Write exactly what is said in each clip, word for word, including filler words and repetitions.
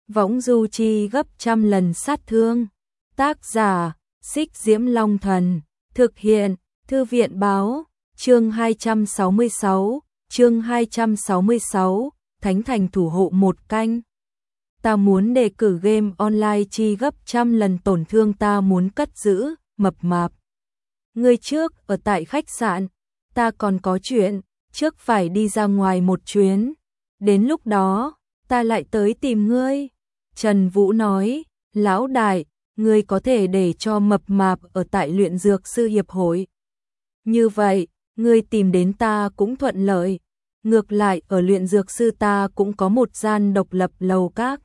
võng du chi gấp trăm lần sát thương. Tác giả, Xích Diễm Long Thần. Thực hiện, Thư viện báo. Chương hai trăm sáu mươi sáu, chương hai trăm sáu mươi sáu, Thánh Thành thủ hộ một canh. Ta muốn đề cử game online chi gấp trăm lần tổn thương ta muốn cất giữ, mập mạp. Ngươi trước ở tại khách sạn, ta còn có chuyện, trước phải đi ra ngoài một chuyến. Đến lúc đó, ta lại tới tìm ngươi. Trần Vũ nói, lão đại, ngươi có thể để cho mập mạp ở tại luyện dược sư hiệp hội. Như vậy, ngươi tìm đến ta cũng thuận lợi. Ngược lại ở luyện dược sư ta cũng có một gian độc lập lầu các.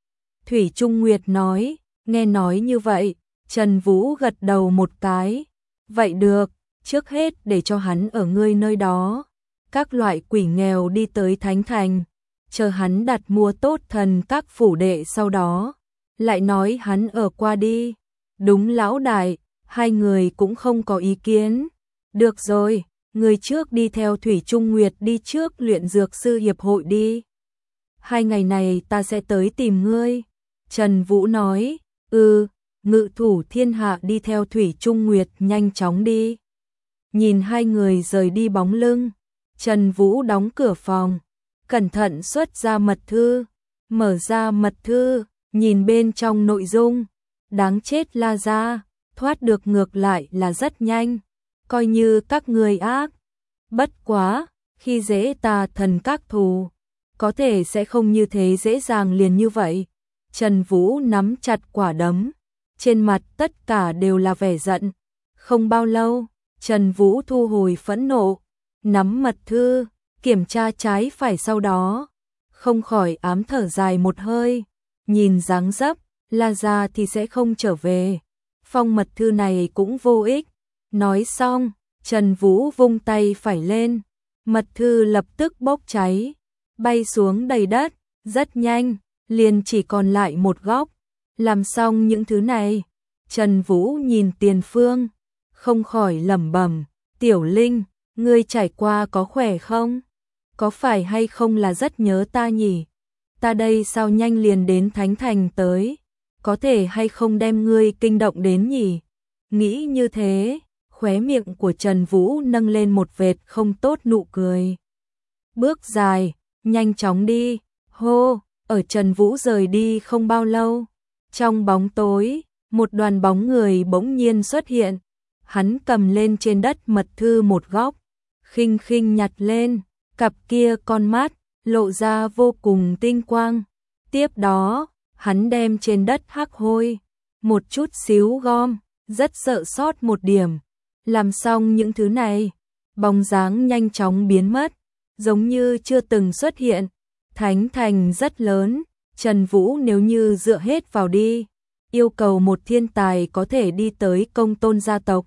Thủy Trung Nguyệt nói, nghe nói như vậy, Trần Vũ gật đầu một cái. Vậy được, trước hết để cho hắn ở ngươi nơi đó. Các loại quỷ nghèo đi tới Thánh Thành, chờ hắn đặt mua tốt thần các phủ đệ sau đó. Lại nói hắn ở qua đi. Đúng lão đại, hai người cũng không có ý kiến. Được rồi, người trước đi theo Thủy Trung Nguyệt đi trước luyện dược sư hiệp hội đi. Hai ngày này ta sẽ tới tìm ngươi. Trần Vũ nói, ừ, ngự thủ thiên hạ đi theo Thủy Trung Nguyệt nhanh chóng đi. Nhìn hai người rời đi bóng lưng, Trần Vũ đóng cửa phòng, cẩn thận xuất ra mật thư, mở ra mật thư, nhìn bên trong nội dung, đáng chết La Gia, thoát được ngược lại là rất nhanh, coi như các người ác. Bất quá, khi dễ ta thần các thù, có thể sẽ không như thế dễ dàng liền như vậy. Trần Vũ nắm chặt quả đấm, trên mặt tất cả đều là vẻ giận. Không bao lâu, Trần Vũ thu hồi phẫn nộ, nắm mật thư, kiểm tra trái phải sau đó, không khỏi ám thở dài một hơi, nhìn dáng dấp, La Gia thì sẽ không trở về. Phong mật thư này cũng vô ích. Nói xong, Trần Vũ vung tay phải lên, mật thư lập tức bốc cháy, bay xuống đầy đất, rất nhanh, liền chỉ còn lại một góc. Làm xong những thứ này, Trần Vũ nhìn Tiền Phương, không khỏi lẩm bẩm, Tiểu Linh, ngươi trải qua có khỏe không? Có phải hay không là rất nhớ ta nhỉ? Ta đây sao nhanh liền đến Thánh Thành tới, có thể hay không đem ngươi kinh động đến nhỉ? Nghĩ như thế, khóe miệng của Trần Vũ nâng lên một vệt không tốt nụ cười. Bước dài, nhanh chóng đi, hô, ở Trần Vũ rời đi không bao lâu. Trong bóng tối, một đoàn bóng người bỗng nhiên xuất hiện. Hắn cầm lên trên đất mật thư một góc, khinh khinh nhặt lên, cặp kia con mắt, lộ ra vô cùng tinh quang. Tiếp đó, hắn đem trên đất hắc hôi, một chút xíu gom, rất sợ sót một điểm. Làm xong những thứ này, bóng dáng nhanh chóng biến mất, giống như chưa từng xuất hiện. Thánh Thành rất lớn, Trần Vũ nếu như dựa hết vào đi, yêu cầu một thiên tài có thể đi tới Công Tôn gia tộc.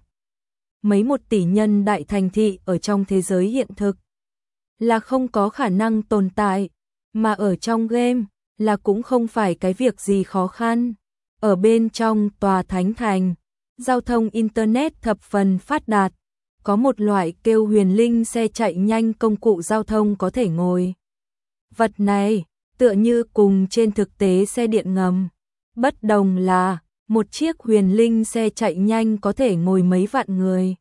Mấy một tỷ nhân đại thành thị ở trong thế giới hiện thực là không có khả năng tồn tại, mà ở trong game là cũng không phải cái việc gì khó khăn. Ở bên trong tòa Thánh Thành, giao thông Internet thập phần phát đạt, có một loại kêu huyền linh xe chạy nhanh công cụ giao thông có thể ngồi. Vật này, tựa như cùng trên thực tế xe điện ngầm. Bất đồng là, một chiếc huyền linh xe chạy nhanh có thể ngồi mấy vạn người.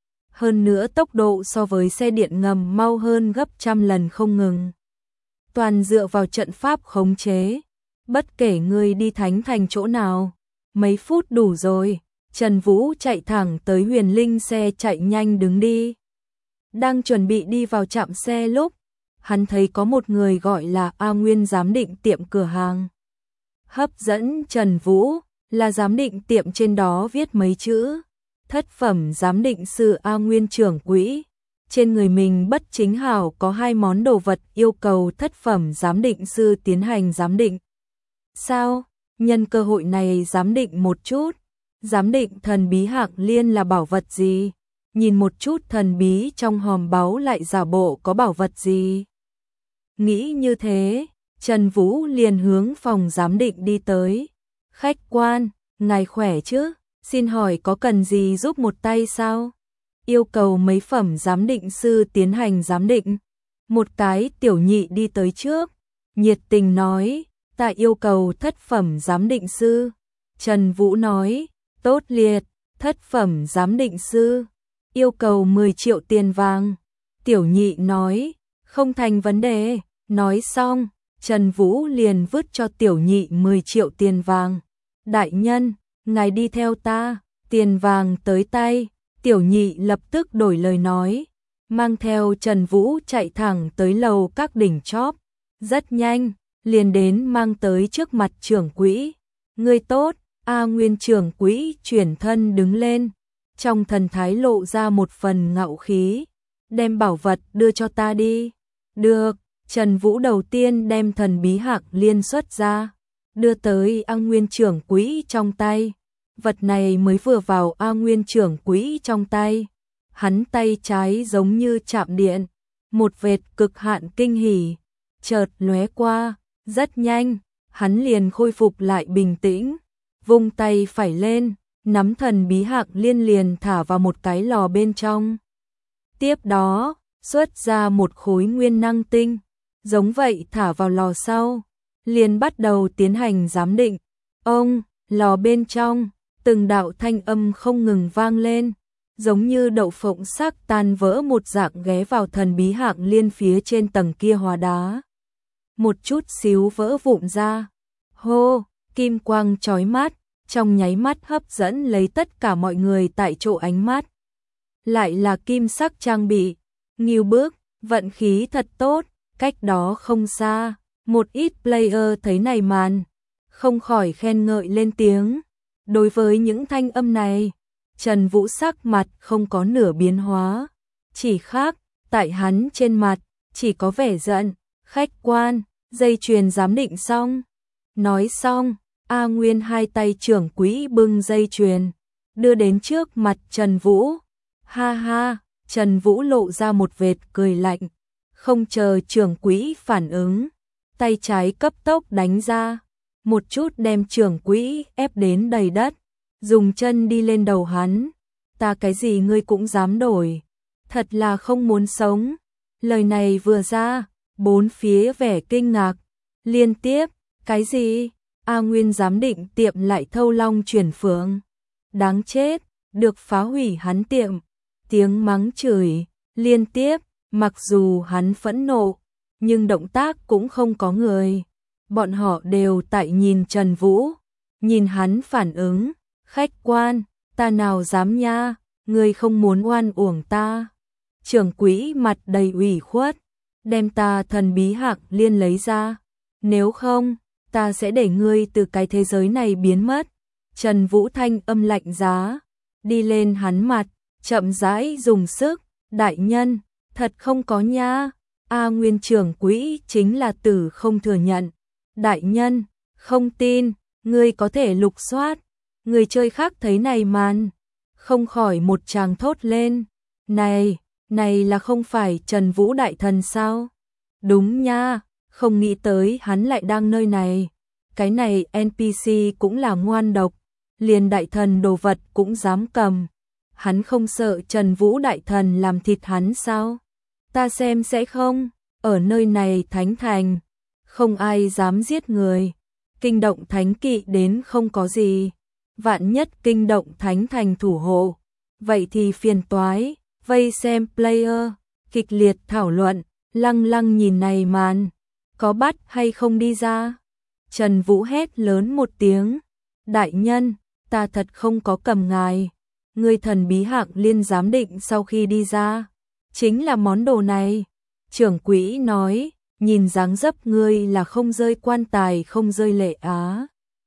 Hơn nữa tốc độ so với xe điện ngầm mau hơn gấp trăm lần không ngừng. Toàn dựa vào trận pháp khống chế. Bất kể người đi Thánh Thành chỗ nào, mấy phút đủ rồi. Trần Vũ chạy thẳng tới huyền linh xe chạy nhanh đứng đi. Đang chuẩn bị đi vào trạm xe lúc, hắn thấy có một người gọi là A Nguyên giám định tiệm cửa hàng. Hấp dẫn Trần Vũ là giám định tiệm trên đó viết mấy chữ, thất phẩm giám định sư A Nguyên trưởng quỹ. Trên người mình bất chính hảo có hai món đồ vật yêu cầu thất phẩm giám định sư tiến hành giám định. Sao? Nhân cơ hội này giám định một chút. Giám định thần bí hạng liên là bảo vật gì? Nhìn một chút thần bí trong hòm báu lại giả bộ có bảo vật gì? Nghĩ như thế, Trần Vũ liền hướng phòng giám định đi tới. Khách quan, ngài khỏe chứ? Xin hỏi có cần gì giúp một tay sao? Yêu cầu mấy phẩm giám định sư tiến hành giám định. Một cái tiểu nhị đi tới trước, nhiệt tình nói, ta yêu cầu thất phẩm giám định sư. Trần Vũ nói, tốt liệt, thất phẩm giám định sư, yêu cầu mười triệu tiền vàng. Tiểu Nhị nói, không thành vấn đề. Nói xong, Trần Vũ liền vứt cho Tiểu Nhị mười triệu tiền vàng. Đại nhân, ngài đi theo ta. Tiền vàng tới tay, Tiểu Nhị lập tức đổi lời nói, mang theo Trần Vũ chạy thẳng tới lầu các đỉnh chóp. Rất nhanh, liền đến mang tới trước mặt trưởng quỹ. Ngươi tốt. A Nguyên trưởng quỹ chuyển thân đứng lên, trong thần thái lộ ra một phần ngạo khí. Đem bảo vật đưa cho ta đi. Được. Trần Vũ đầu tiên đem thần bí hạc liên xuất ra, đưa tới A Nguyên trưởng quỹ trong tay. Vật này mới vừa vào A Nguyên trưởng quỹ trong tay, hắn tay trái giống như chạm điện, một vệt cực hạn kinh hỉ chợt lóe qua, rất nhanh, hắn liền khôi phục lại bình tĩnh, vung tay phải lên, nắm thần bí hạc liên liền thả vào một cái lò bên trong. Tiếp đó, xuất ra một khối nguyên năng tinh, giống vậy thả vào lò sau, liền bắt đầu tiến hành giám định. Ông, lò bên trong, từng đạo thanh âm không ngừng vang lên, giống như đậu phộng sắc tan vỡ một dạng ghé vào thần bí hạc liên phía trên tầng kia hóa đá. Một chút xíu vỡ vụn ra. Hô, kim quang chói mắt, trong nháy mắt hấp dẫn lấy tất cả mọi người tại chỗ ánh mắt. Lại là kim sắc trang bị, nghiêu bước, vận khí thật tốt. Cách đó không xa, một ít player thấy này màn, không khỏi khen ngợi lên tiếng. Đối với những thanh âm này, Trần Vũ sắc mặt không có nửa biến hóa, chỉ khác, tại hắn trên mặt, chỉ có vẻ giận. Khách quan, dây chuyền giám định xong. Nói xong, A Nguyên hai tay trưởng quỹ bưng dây chuyền, đưa đến trước mặt Trần Vũ. Ha ha, Trần Vũ lộ ra một vệt cười lạnh, không chờ trưởng quỹ phản ứng, tay trái cấp tốc đánh ra, một chút đem trưởng quỹ ép đến đầy đất, dùng chân đi lên đầu hắn. Ta cái gì ngươi cũng dám đổi, thật là không muốn sống. Lời này vừa ra, bốn phía vẻ kinh ngạc, liên tiếp, cái gì? A Nguyên giám định tiệm lại thâu long chuyển phượng. Đáng chết, được phá hủy hắn tiệm. Tiếng mắng chửi, liên tiếp, mặc dù hắn phẫn nộ, nhưng động tác cũng không có người. Bọn họ đều tại nhìn Trần Vũ, nhìn hắn phản ứng. Khách quan, ta nào dám nha, ngươi không muốn oan uổng ta. Trưởng quỹ mặt đầy ủy khuất, đem ta thần bí hạc liên lấy ra, nếu không, ta sẽ để ngươi từ cái thế giới này biến mất. Trần Vũ thanh âm lạnh giá, đi lên hắn mặt, chậm rãi dùng sức. Đại nhân, thật không có nha. A Nguyên trưởng quỹ chính là tử không thừa nhận. Đại nhân, không tin, ngươi có thể lục soát. Người chơi khác thấy này màn, không khỏi một tràng thốt lên. Này, này là không phải Trần Vũ đại thần sao? Đúng nha, không nghĩ tới hắn lại đang nơi này. Cái này en pê xê cũng là ngoan độc, liền đại thần đồ vật cũng dám cầm. Hắn không sợ Trần Vũ đại thần làm thịt hắn sao? Ta xem sẽ không, ở nơi này thánh thành, không ai dám giết người. Kinh động thánh kỵ đến không có gì. Vạn nhất kinh động thánh thành thủ hộ, vậy thì phiền toái. Vây xem player, kịch liệt thảo luận, lăng lăng nhìn này màn, có bắt hay không đi ra. Trần Vũ hét lớn một tiếng, đại nhân, ta thật không có cầm ngài. Người thần bí hạc liên giám định sau khi đi ra, chính là món đồ này. Trưởng quỹ nói, nhìn dáng dấp ngươi là không rơi quan tài không rơi lệ á.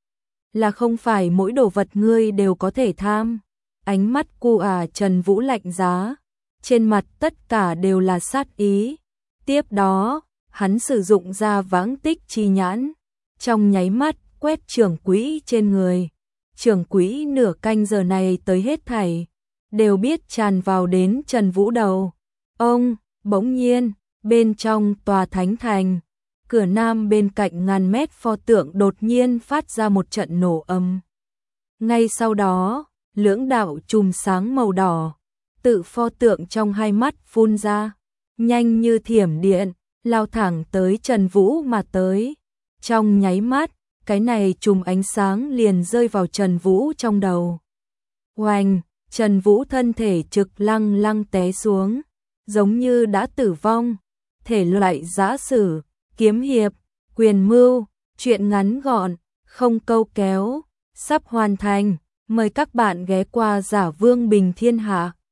Là không phải mỗi đồ vật ngươi đều có thể tham. Ánh mắt cu à Trần Vũ lạnh giá, trên mặt tất cả đều là sát ý. Tiếp đó, hắn sử dụng ra vãng tích chi nhãn, trong nháy mắt quét trưởng quỹ trên người. Trưởng quỹ nửa canh giờ này tới hết thảy, đều biết tràn vào đến Trần Vũ đầu. Ông, bỗng nhiên, bên trong tòa thánh thành, cửa nam bên cạnh ngàn mét pho tượng đột nhiên phát ra một trận nổ âm. Ngay sau đó, lưỡng đạo chùm sáng màu đỏ, tự pho tượng trong hai mắt phun ra, nhanh như thiểm điện, lao thẳng tới Trần Vũ mà tới. Trong nháy mắt, cái này chùm ánh sáng liền rơi vào Trần Vũ trong đầu. Oanh, Trần Vũ thân thể trực lăng lăng té xuống, giống như đã tử vong. Thể loại giã sử, kiếm hiệp, quyền mưu, truyện ngắn gọn, không câu kéo, sắp hoàn thành. Mời các bạn ghé qua Giả Vương Bình Thiên Hạ.